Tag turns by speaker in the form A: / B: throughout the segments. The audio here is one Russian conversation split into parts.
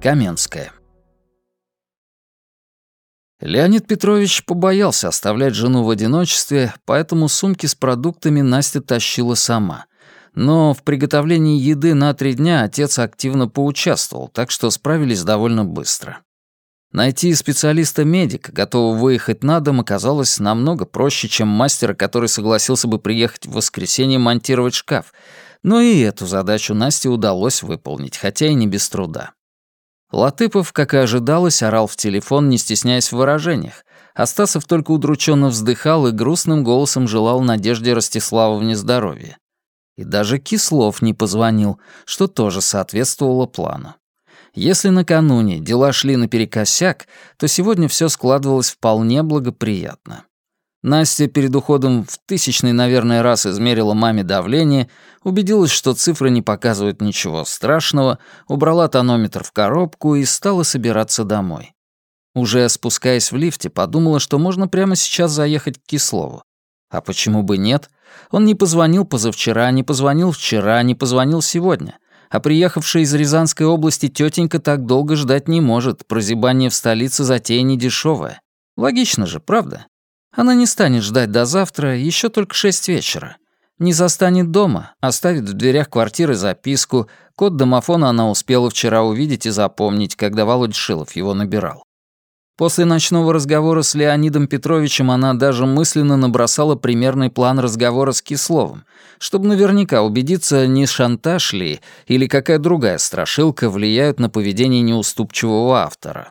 A: Каменская. Леонид Петрович побоялся оставлять жену в одиночестве, поэтому сумки с продуктами Настя тащила сама. Но в приготовлении еды на 3 дня отец активно поучаствовал, так что справились довольно быстро. Найти специалиста-медика, готового выехать на дом, оказалось намного проще, чем мастера, который согласился бы приехать в воскресенье монтировать шкаф. Но и эту задачу Насте удалось выполнить, хотя и не без труда. Латыпов, как и ожидалось, орал в телефон, не стесняясь в выражениях, а Стасов только удрученно вздыхал и грустным голосом желал Надежде Ростиславовне здоровья. И даже Кислов не позвонил, что тоже соответствовало плану. Если накануне дела шли наперекосяк, то сегодня все складывалось вполне благоприятно. Настя перед уходом в 1000-й, наверное, раз измерила маме давление, убедилась, что цифры не показывают ничего страшного, убрала тонометр в коробку и стала собираться домой. Уже спускаясь в лифте, подумала, что можно прямо сейчас заехать к Кислову. А почему бы нет? Он не позвонил позавчера, не позвонил вчера, не позвонил сегодня. А приехавшая из Рязанской области тетенька так долго ждать не может, прозябание в столице затея недешёвая. Логично же, правда? Она не станет ждать до завтра, еще только 6 вечера. Не застанет дома, оставит в дверях квартиры записку. Код домофона она успела вчера увидеть и запомнить, когда Володя Шилов его набирал. После ночного разговора с Леонидом Петровичем она даже мысленно набросала примерный план разговора с Кисловым, чтобы наверняка убедиться, не шантаж ли или какая другая страшилка влияют на поведение неуступчивого автора.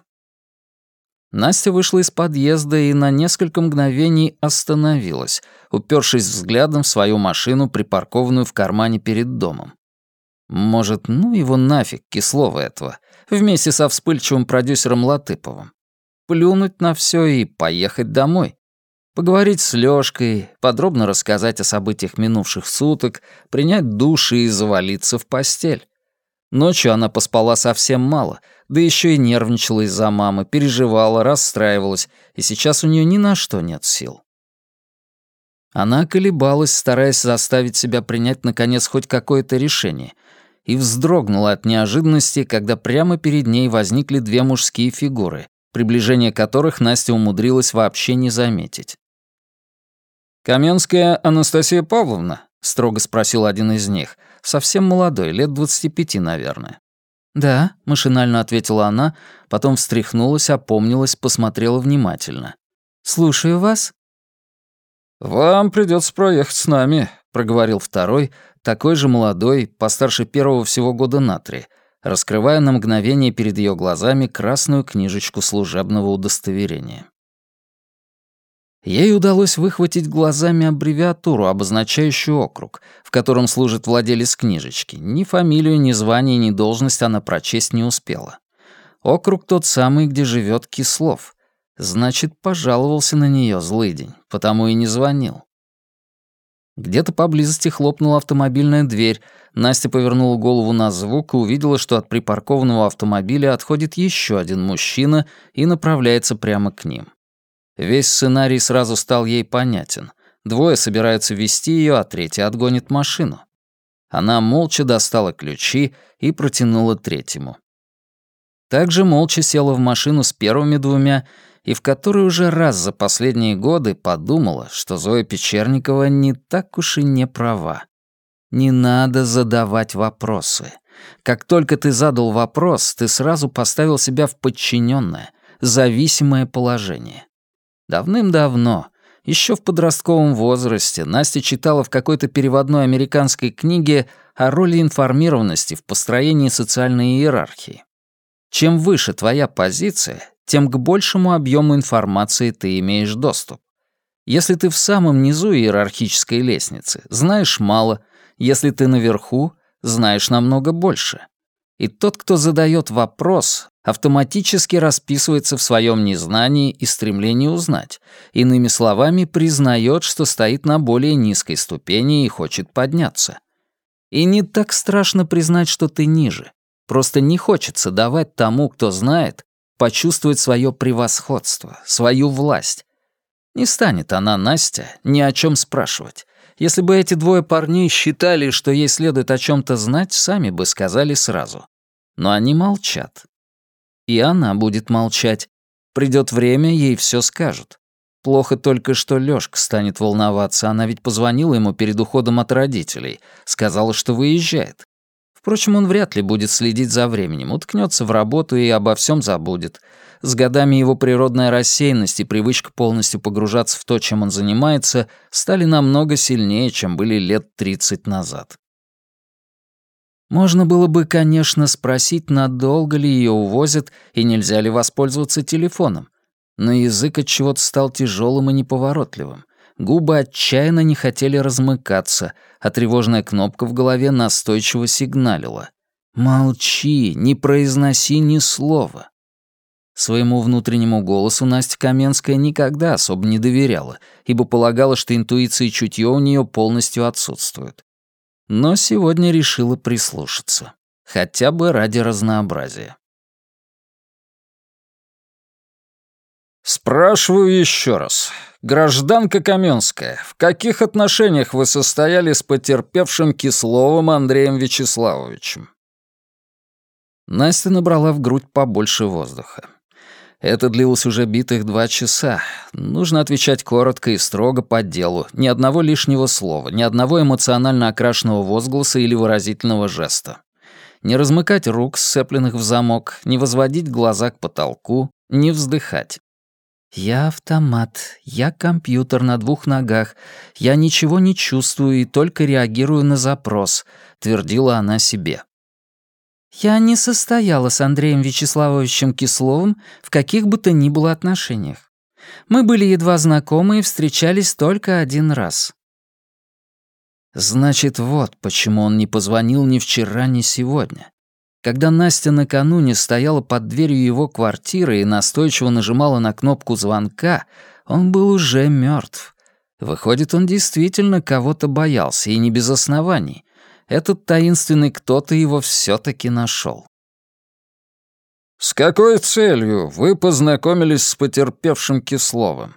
A: Настя вышла из подъезда и на несколько мгновений остановилась, упершись взглядом в свою машину, припаркованную в кармане перед домом. Может, ну его нафиг, Кислова этого, вместе со вспыльчивым продюсером Латыповым. Плюнуть на всё и поехать домой. Поговорить с Лёшкой, подробно рассказать о событиях минувших суток, принять душ и завалиться в постель. Ночью она поспала совсем мало, да ещё и нервничала из-за мамы, переживала, расстраивалась, и сейчас у неё ни на что нет сил. Она колебалась, стараясь заставить себя принять, наконец, хоть какое-то решение, и вздрогнула от неожиданности, когда прямо перед ней возникли 2 мужские фигуры, приближение которых Настя умудрилась вообще не заметить. «Каменская Анастасия Павловна?» — строго спросил один из них, совсем молодой, лет 25, наверное. «Да», — машинально ответила она, потом встряхнулась, опомнилась, посмотрела внимательно. «Слушаю вас». «Вам придётся проехать с нами», — проговорил второй, такой же молодой, постарше первого всего года на 3, раскрывая на мгновение перед её глазами красную книжечку служебного удостоверения. Ей удалось выхватить глазами аббревиатуру, обозначающую округ, в котором служит владелец книжечки. Ни фамилию, ни звание, ни должность она прочесть не успела. Округ тот самый, где живет Кислов. Значит, пожаловался на нее злыдень, потому и не звонил. Где-то поблизости хлопнула автомобильная дверь. Настя повернула голову на звук и увидела, что от припаркованного автомобиля отходит еще один мужчина и направляется прямо к ним. Весь сценарий сразу стал ей понятен. 2 собираются везти ее, а 3 отгонит машину. Она молча достала ключи и протянула 3-му. Также молча села в машину с первыми 2, и в которой уже раз за последние годы подумала, что Зоя Печерникова не так уж и не права. Не надо задавать вопросы. Как только ты задал вопрос, ты сразу поставил себя в подчиненное, зависимое положение. Давным-давно, еще в подростковом возрасте, Настя читала в какой-то переводной американской книге о роли информированности в построении социальной иерархии. Чем выше твоя позиция, тем к большему объему информации ты имеешь доступ. Если ты в самом низу иерархической лестницы, знаешь мало, если ты наверху, знаешь намного больше. И тот, кто задает вопрос, автоматически расписывается в своем незнании и стремлении узнать, иными словами, признает, что стоит на более низкой ступени и хочет подняться. И не так страшно признать, что ты ниже. Просто не хочется давать тому, кто знает, почувствовать свое превосходство, свою власть. Не станет она, Настя, ни о чем спрашивать. Если бы эти 2 парней считали, что ей следует о чем-то знать, сами бы сказали сразу. Но они молчат. И она будет молчать. Придет время, ей все скажут. Плохо только, что Лёшка станет волноваться, она ведь позвонила ему перед уходом от родителей, сказала, что выезжает. Впрочем, он вряд ли будет следить за временем, уткнется в работу и обо всем забудет. С годами его природная рассеянность и привычка полностью погружаться в то, чем он занимается, стали намного сильнее, чем были лет 30 назад. Можно было бы, конечно, спросить, надолго ли ее увозят и нельзя ли воспользоваться телефоном. Но язык от чего-то стал тяжелым и неповоротливым. Губы отчаянно не хотели размыкаться, а тревожная кнопка в голове настойчиво сигналила. «Молчи, не произноси ни слова». Своему внутреннему голосу Настя Каменская никогда особо не доверяла, ибо полагала, что интуиция и чутье у нее полностью отсутствуют. Но сегодня решила прислушаться. Хотя бы ради разнообразия. «Спрашиваю еще раз. Гражданка Каменская, в каких отношениях вы состояли с потерпевшим Кисловым Андреем Вячеславовичем?» Настя набрала в грудь побольше воздуха. Это длилось уже битых 2 часа. Нужно отвечать коротко и строго по делу. Ни одного лишнего слова, ни одного эмоционально окрашенного возгласа или выразительного жеста. Не размыкать рук, сцепленных в замок, не возводить глаза к потолку, не вздыхать. «Я автомат, я компьютер на 2 ногах, я ничего не чувствую и только реагирую на запрос», — твердила она себе. «Я не состояла с Андреем Вячеславовичем Кисловым в каких бы то ни было отношениях. Мы были едва знакомы и встречались только 1 раз». Значит, вот почему он не позвонил ни вчера, ни сегодня. Когда Настя накануне стояла под дверью его квартиры и настойчиво нажимала на кнопку звонка, он был уже мертв. Выходит, он действительно кого-то боялся, и не без оснований. Этот таинственный кто-то его все-таки нашел. «С какой целью вы познакомились с потерпевшим Кисловым?»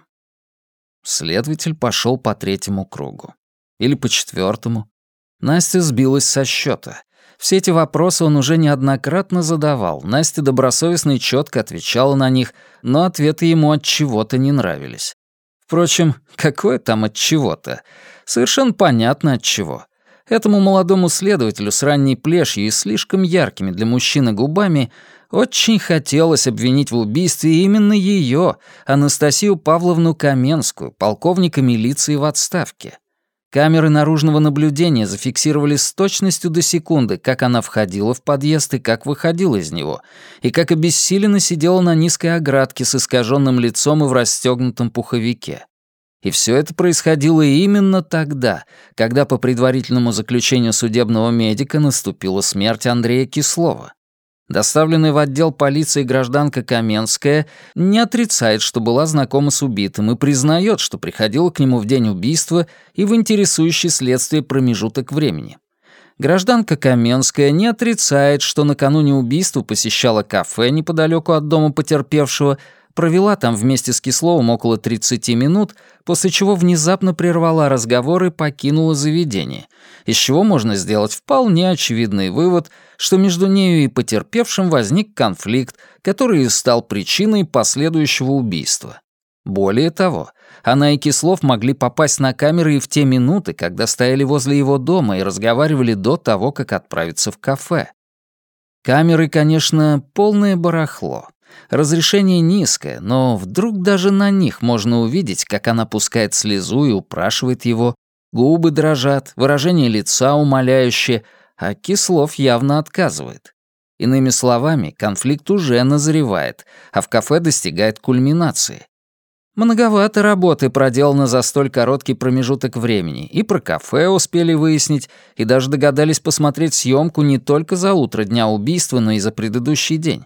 A: Следователь пошел по 3-му кругу. Или по 4-му. Настя сбилась со счета. Все эти вопросы он уже неоднократно задавал. Настя добросовестно и четко отвечала на них, но ответы ему от чего-то не нравились. Впрочем, какое там от чего-то? Совершенно понятно от чего. Этому молодому следователю с ранней плешью и слишком яркими для мужчины губами очень хотелось обвинить в убийстве именно ее, Анастасию Павловну Каменскую, полковника милиции в отставке. Камеры наружного наблюдения зафиксировали с точностью до секунды, как она входила в подъезд и как выходила из него, и как обессиленно сидела на низкой оградке с искаженным лицом и в расстегнутом пуховике. И все это происходило именно тогда, когда по предварительному заключению судебного медика наступила смерть Андрея Кислова. Доставленная в отдел полиции гражданка Каменская не отрицает, что была знакома с убитым, и признает, что приходила к нему в день убийства и в интересующий следствие промежуток времени. Гражданка Каменская не отрицает, что накануне убийства посещала кафе неподалеку от дома потерпевшего, провела там вместе с Кисловым около 30 минут, после чего внезапно прервала разговор и покинула заведение, из чего можно сделать вполне очевидный вывод, что между нею и потерпевшим возник конфликт, который стал причиной последующего убийства. Более того, она и Кислов могли попасть на камеры и в те минуты, когда стояли возле его дома и разговаривали до того, как отправиться в кафе. Камеры, конечно, полное барахло. Разрешение низкое, но вдруг даже на них можно увидеть, как она пускает слезу и упрашивает его, губы дрожат, выражение лица умоляющее, а Кислов явно отказывает. Иными словами, конфликт уже назревает, а в кафе достигает кульминации. Многовато работы проделано за столь короткий промежуток времени, и про кафе успели выяснить, и даже догадались посмотреть съемку не только за утро дня убийства, но и за предыдущий день.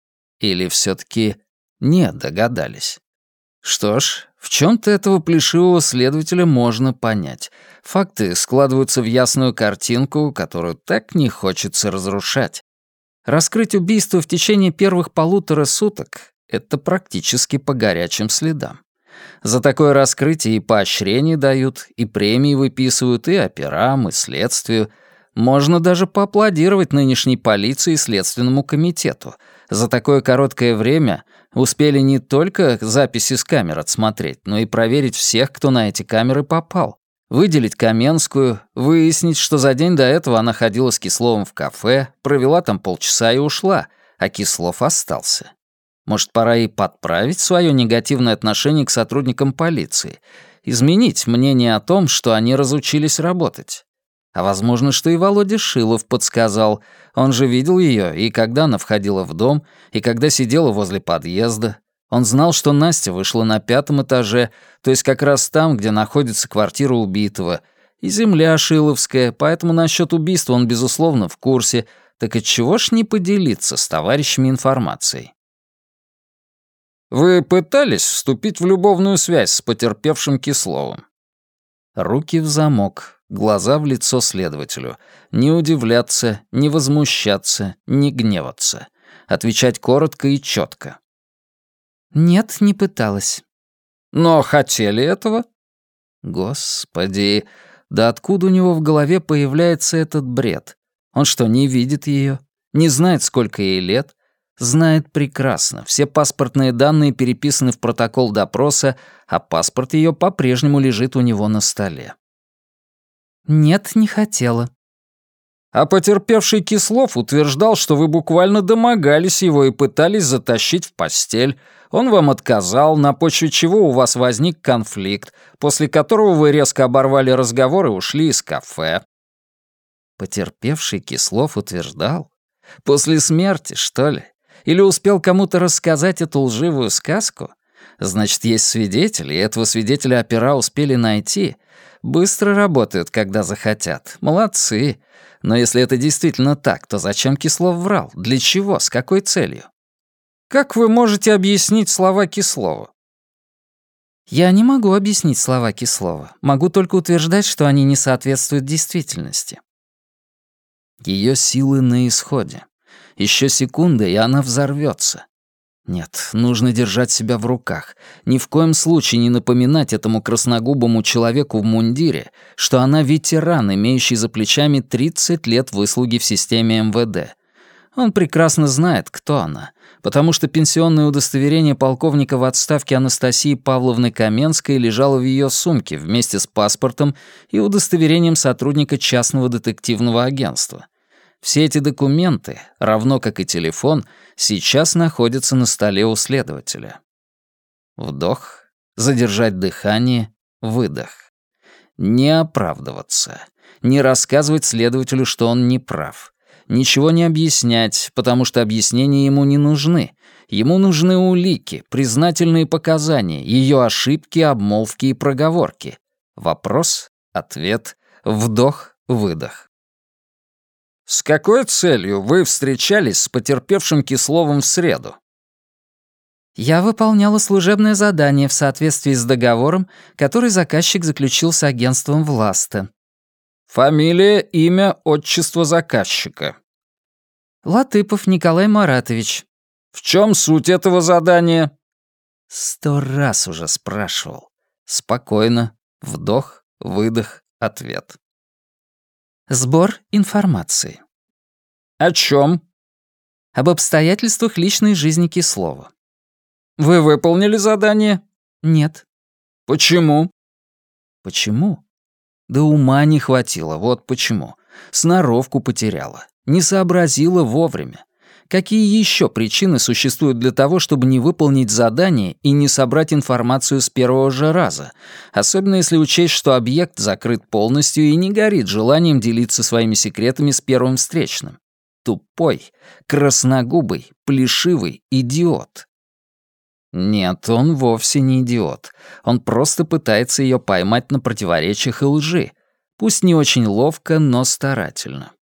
A: Или все-таки не догадались? Что ж, в чем-то этого плешивого следователя можно понять. Факты складываются в ясную картинку, которую так не хочется разрушать. Раскрыть убийство в течение первых 1,5 суток — это практически по горячим следам. За такое раскрытие и поощрения дают, и премии выписывают, и операм, и следствию. Можно даже поаплодировать нынешней полиции и Следственному комитету. За такое короткое время успели не только записи с камер отсмотреть, но и проверить всех, кто на эти камеры попал. Выделить Каменскую, выяснить, что за день до этого она ходила с Кисловым в кафе, провела там полчаса и ушла, а Кислов остался. Может, пора ей подправить свое негативное отношение к сотрудникам полиции, изменить мнение о том, что они разучились работать. А возможно, что и Володя Шилов подсказал. Он же видел ее, и когда она входила в дом, и когда сидела возле подъезда. Он знал, что Настя вышла на 5-м этаже, то есть как раз там, где находится квартира убитого, и земля шиловская, поэтому насчет убийства он, безусловно, в курсе. Так отчего ж не поделиться с товарищами информацией? «Вы пытались вступить в любовную связь с потерпевшим Кисловым?» Руки в замок, глаза в лицо следователю. Не удивляться, не возмущаться, не гневаться. Отвечать коротко и четко.
B: «Нет, не пыталась».
A: «Но хотели этого?» Господи, да откуда у него в голове появляется этот бред? Он что, не видит ее? Не знает, сколько ей лет? Знает прекрасно. Все паспортные данные переписаны в протокол допроса, а паспорт ее по-прежнему лежит у него на столе.
B: «Нет, не хотела».
A: А потерпевший Кислов утверждал, что вы буквально домогались его и пытались затащить в постель. Он вам отказал, на почве чего у вас возник конфликт, после которого вы резко оборвали разговор и ушли из кафе. Потерпевший Кислов утверждал? После смерти, что ли? Или успел кому-то рассказать эту лживую сказку? Значит, есть свидетели, и этого свидетеля опера успели найти. Быстро работают, когда захотят. Молодцы. Но если это действительно так, то зачем Кислов врал? Для чего? С какой целью? Как вы можете объяснить слова Кислова?
B: Я не могу объяснить слова Кислова. Могу только утверждать, что они не соответствуют действительности.
A: Ее силы на исходе. Еще секунда, и она взорвется. Нет, нужно держать себя в руках. Ни в коем случае не напоминать этому красногубому человеку в мундире, что она ветеран, имеющий за плечами 30 лет выслуги в системе МВД. Он прекрасно знает, кто она, потому что пенсионное удостоверение полковника в отставке Анастасии Павловны Каменской лежало в ее сумке вместе с паспортом и удостоверением сотрудника частного детективного агентства. Все эти документы, равно как и телефон, сейчас находятся на столе у следователя. Вдох, задержать дыхание, выдох. Не оправдываться, не рассказывать следователю, что он не прав. Ничего не объяснять, потому что объяснения ему не нужны. Ему нужны улики, признательные показания, ее ошибки, обмолвки и проговорки. Вопрос, ответ, вдох, выдох. С какой целью вы встречались с потерпевшим Кисловым в среду?
B: Я выполняла служебное задание в соответствии с договором, который заказчик заключил с агентством «Власта».
A: Фамилия, имя, отчество заказчика.
B: Латыпов Николай Маратович.
A: В чем суть этого задания?
B: 100 раз уже спрашивал.
A: Спокойно. Вдох, выдох, ответ.
B: Сбор информации.
A: О чем?
B: Об обстоятельствах личной жизни Кислова.
A: Вы выполнили задание?
B: Нет.
A: Почему?
B: Почему?
A: Да ума не хватило, вот почему. Сноровку потеряла. Не сообразила вовремя. Какие еще причины существуют для того, чтобы не выполнить задание и не собрать информацию с первого же раза, особенно если учесть, что объект закрыт полностью и не горит желанием делиться своими секретами с первым встречным? Тупой, красногубый, плешивый идиот. Нет, он вовсе не идиот. Он просто пытается ее поймать на противоречиях и лжи. Пусть не очень ловко, но старательно.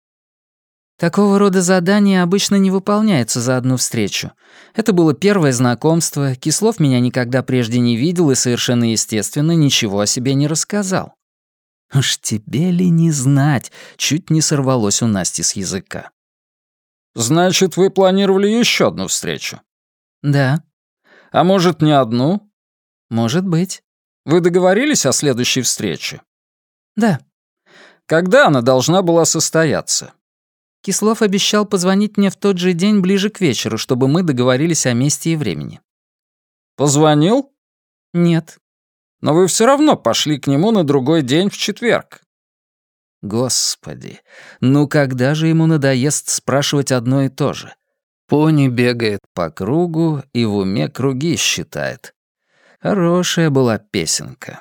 B: Такого рода задания обычно не выполняются за одну встречу. Это было первое знакомство, Кислов меня никогда прежде не видел и совершенно естественно ничего о себе не рассказал. Уж тебе ли не знать, чуть не сорвалось у Насти с языка.
A: Значит, вы планировали еще одну встречу?
B: Да.
A: А может, не одну?
B: Может быть.
A: Вы договорились о следующей встрече?
B: Да.
A: Когда она должна была состояться?
B: Кислов обещал позвонить мне в тот же день ближе к вечеру, чтобы мы договорились о месте и времени.
A: Позвонил?
B: Нет.
A: Но вы все равно пошли к нему на другой день в четверг.
B: Господи, ну когда же ему надоест спрашивать одно и то же? Пони бегает по кругу и в уме круги считает. Хорошая была песенка.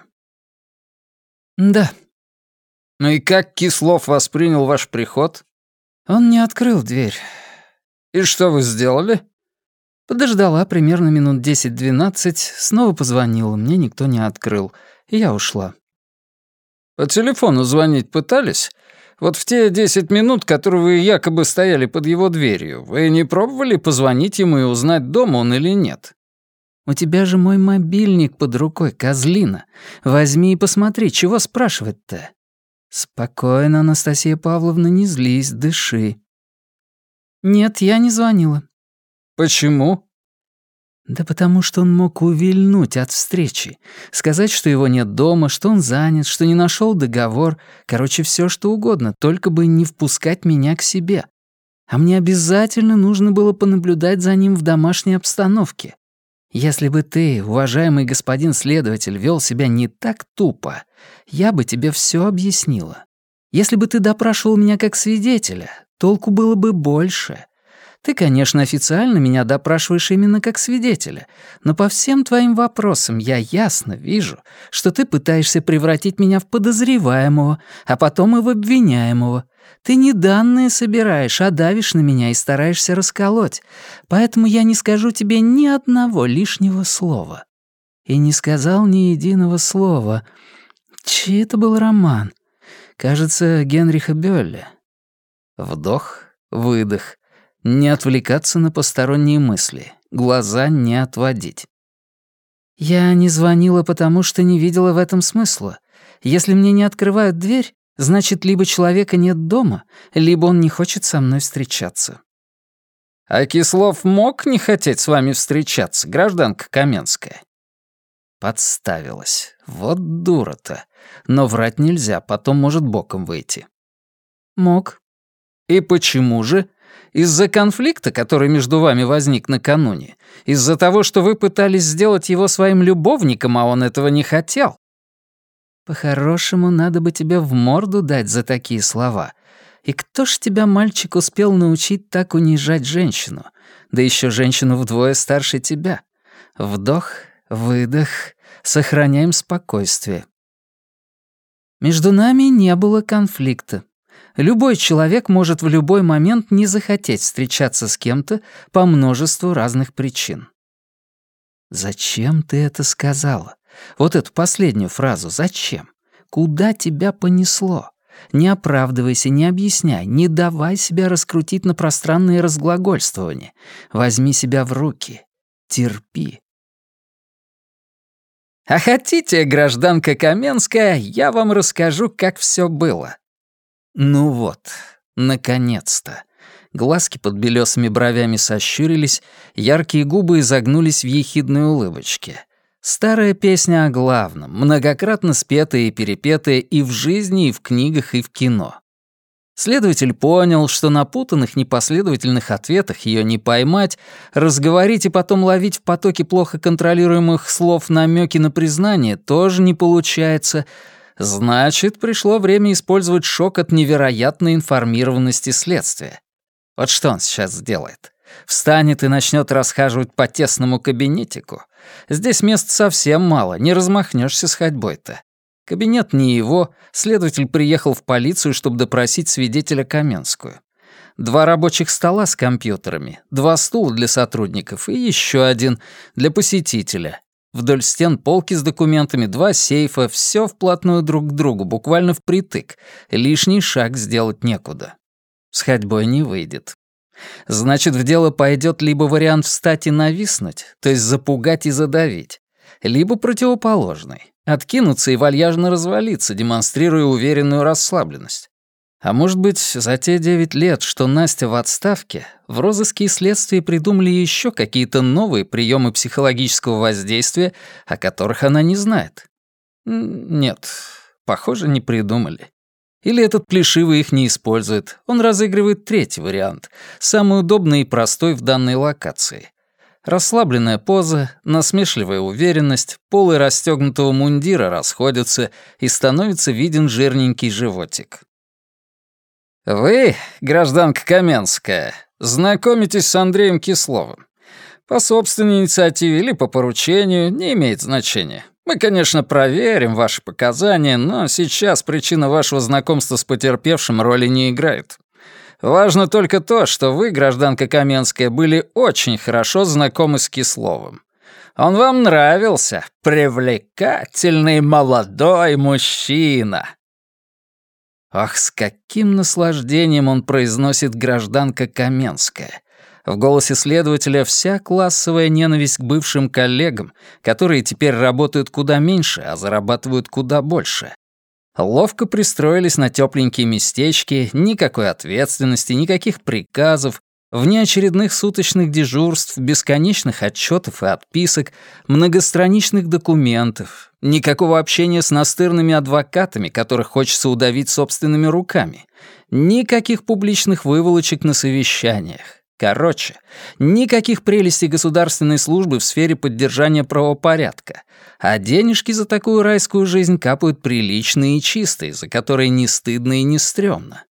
B: Да.
A: Ну и как Кислов воспринял ваш приход?
B: Он не открыл дверь.
A: И что вы сделали?
B: Подождала примерно минут 10-12, снова позвонила, мне никто не открыл, и я ушла.
A: По телефону звонить пытались? Вот в те 10 минут, которые вы якобы стояли под его дверью, вы не пробовали позвонить ему и узнать, дома он или нет?
B: У тебя же мой мобильник под рукой, козлина. Возьми и посмотри, чего спрашивать-то? Спокойно, Анастасия Павловна, не злись, дыши. Нет, я не звонила.
A: Почему?
B: Да потому что он мог увильнуть от встречи, сказать, что его нет дома, что он занят, что не нашел договор, короче, все что угодно, только бы не впускать меня к себе. А мне обязательно нужно было понаблюдать за ним в домашней обстановке. Если бы ты, уважаемый господин следователь, вел себя не так тупо, я бы тебе все объяснила. Если бы ты допрашивал меня как свидетеля, толку было бы больше. Ты, конечно, официально меня допрашиваешь именно как свидетеля, но по всем твоим вопросам я ясно вижу, что ты пытаешься превратить меня в подозреваемого, а потом и в обвиняемого. Ты не данные собираешь, а давишь на меня и стараешься расколоть, поэтому я не скажу тебе ни одного лишнего слова. И не сказал ни единого слова. Чей это был роман? Кажется, Генриха Бёлля. Вдох, выдох. Не отвлекаться на посторонние мысли, глаза не отводить. Я не звонила, потому что не видела в этом смысла. Если мне не открывают дверь, значит, либо человека нет дома, либо он не хочет со мной встречаться.
A: А Кислов мог не хотеть с вами встречаться, гражданка Каменская?
B: Подставилась. Вот дура-то. Но врать нельзя, потом может боком выйти. Мог.
A: И почему же? Из-за конфликта, который между вами возник накануне? Из-за того, что вы пытались сделать его своим любовником, а он этого не хотел?
B: По-хорошему, надо бы тебе в морду дать за такие слова. И кто ж тебя, мальчик, успел научить так унижать женщину? Да еще женщину вдвое старше тебя. Вдох, выдох, сохраняем спокойствие. Между нами не было конфликта. Любой человек может в любой момент не захотеть встречаться с кем-то по множеству разных причин. Зачем ты это сказала? Вот эту последнюю фразу «зачем?» Куда тебя понесло? Не оправдывайся, не объясняй, не давай себя раскрутить на пространные разглагольствования. Возьми себя в руки. Терпи.
A: А хотите, гражданка Каменская, я вам расскажу, как все было.
B: Ну вот, наконец-то. Глазки под белёсыми бровями сощурились, яркие губы изогнулись в ехидной улыбочке. Старая песня о главном, многократно спетая и перепетая и в жизни, и в книгах, и в кино. Следователь понял, что на путанных, непоследовательных ответах её не поймать, разговорить и потом ловить в потоке плохо контролируемых слов намёки на признание тоже не получается. Значит, пришло время использовать шок от невероятной информированности следствия. Вот что он сейчас сделает? Встанет и начнет расхаживать по тесному кабинетику. Здесь места совсем мало, не размахнешься с ходьбой-то. Кабинет не его, следователь приехал в полицию, чтобы допросить свидетеля Каменскую. 2 рабочих стола с компьютерами, 2 стула для сотрудников и еще один для посетителя. Вдоль стен полки с документами, 2 сейфа, все вплотную друг к другу, буквально впритык. Лишний шаг сделать некуда. С ходьбой не выйдет. Значит, в дело пойдет либо вариант встать и нависнуть, то есть запугать и задавить, либо противоположный — откинуться и вальяжно развалиться, демонстрируя уверенную расслабленность. А может быть, за те 9 лет, что Настя в отставке, в розыске и следствии придумали еще какие-то новые приемы психологического воздействия, о которых она не знает? Нет, похоже, не придумали.
A: Или этот плешивый их не использует, он разыгрывает третий вариант, самый удобный и простой в данной локации. Расслабленная поза, насмешливая уверенность, полы расстёгнутого мундира расходятся, и становится виден жирненький животик. «Вы, гражданка Каменская, знакомитесь с Андреем Кисловым. По собственной инициативе или по поручению, не имеет значения. Мы, конечно, проверим ваши показания, но сейчас причина вашего знакомства с потерпевшим роли не играет. Важно только то, что вы, гражданка Каменская, были очень хорошо знакомы с Кисловым. Он вам нравился, привлекательный молодой мужчина». Ах, с каким наслаждением он произносит «гражданка Каменская». В голосе следователя вся классовая ненависть к бывшим коллегам, которые теперь работают куда меньше, а зарабатывают куда больше. Ловко пристроились на тёпленькие местечки, никакой ответственности, никаких приказов, внеочередных суточных дежурств, бесконечных отчётов и отписок, многостраничных документов, никакого общения с настырными адвокатами, которых хочется удавить собственными руками, никаких публичных выволочек на совещаниях. Короче, никаких прелестей государственной службы в сфере поддержания правопорядка, а денежки за такую райскую жизнь капают приличные и чистые, за которые не стыдно и не стрёмно.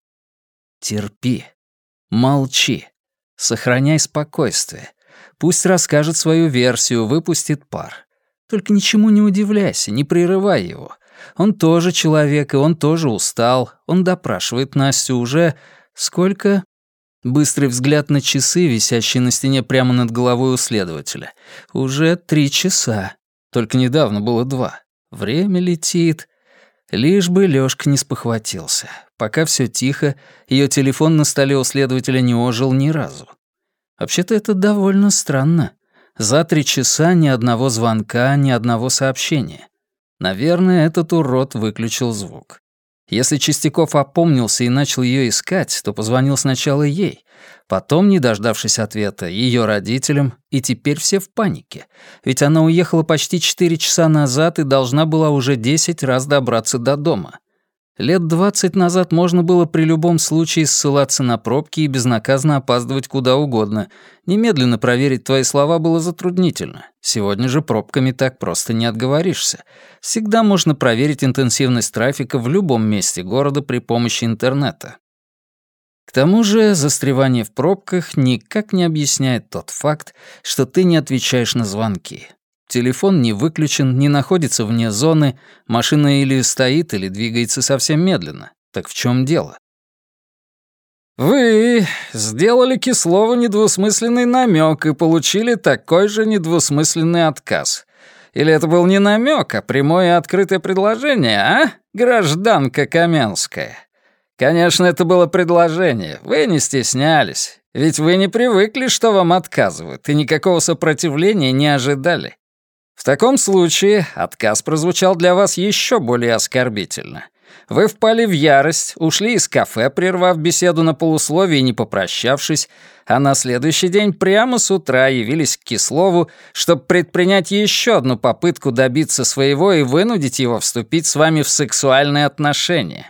A: Терпи, молчи, сохраняй спокойствие. Пусть расскажет свою версию, выпустит пар. Только ничему не удивляйся, не прерывай его. Он тоже человек, и он тоже устал. Он допрашивает Настю уже... Сколько? Быстрый взгляд на часы, висящие на стене прямо над головой у следователя. Уже 3 часа. Только недавно было 2. Время летит. Лишь бы Лёшка не спохватился. Пока всё тихо, её телефон на столе у следователя не ожил ни разу. Вообще-то это довольно странно. За 3 часа ни одного звонка, ни одного сообщения. Наверное, этот урод выключил звук. Если Чистяков опомнился и начал её искать, то позвонил сначала ей, потом, не дождавшись ответа, её родителям, и теперь все в панике. Ведь она уехала почти 4 часа назад и должна была уже 10 раз добраться до дома. Лет 20 назад можно было при любом случае ссылаться на пробки и безнаказанно опаздывать куда угодно. Немедленно проверить твои слова было затруднительно. Сегодня же пробками так просто не отговоришься. Всегда можно проверить интенсивность трафика в любом месте города при помощи интернета. К тому же застревание в пробках никак не объясняет тот факт, что ты не отвечаешь на звонки. Телефон не выключен, не находится вне зоны, машина или стоит, или двигается совсем медленно. Так в чем дело? Вы сделали Кислову недвусмысленный намек и получили такой же недвусмысленный отказ. Или это был не намек, а прямое и открытое предложение, а, гражданка Каменская? Конечно, это было предложение, вы не стеснялись. Ведь вы не привыкли, что вам отказывают, и никакого сопротивления не ожидали. В таком случае отказ прозвучал для вас еще более оскорбительно. Вы впали в ярость, ушли из кафе, прервав беседу на полусловие и не попрощавшись, а на следующий день прямо с утра явились к Кислову, чтобы предпринять еще одну попытку добиться своего и вынудить его вступить с вами в сексуальные отношения.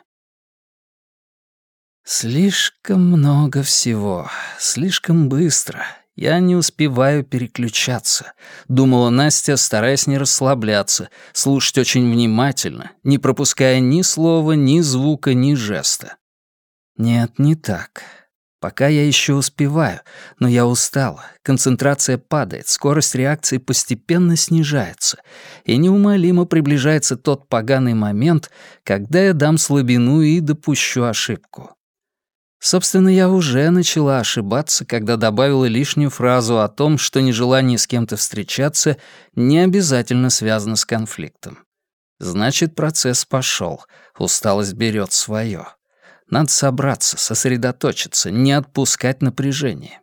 A: Слишком много всего, слишком быстро. «Я не успеваю переключаться», — думала Настя, стараясь не расслабляться, слушать очень внимательно, не пропуская ни слова, ни звука, ни жеста. Нет, не так. Пока я еще успеваю, но я устала, концентрация падает, скорость реакции постепенно снижается, и неумолимо приближается тот поганый момент, когда я дам слабину и допущу ошибку. Собственно, я уже начала ошибаться, когда добавила лишнюю фразу о том, что нежелание с кем-то встречаться не обязательно связано с конфликтом. Значит, процесс пошел, усталость берет свое. Надо собраться, сосредоточиться, не отпускать напряжение.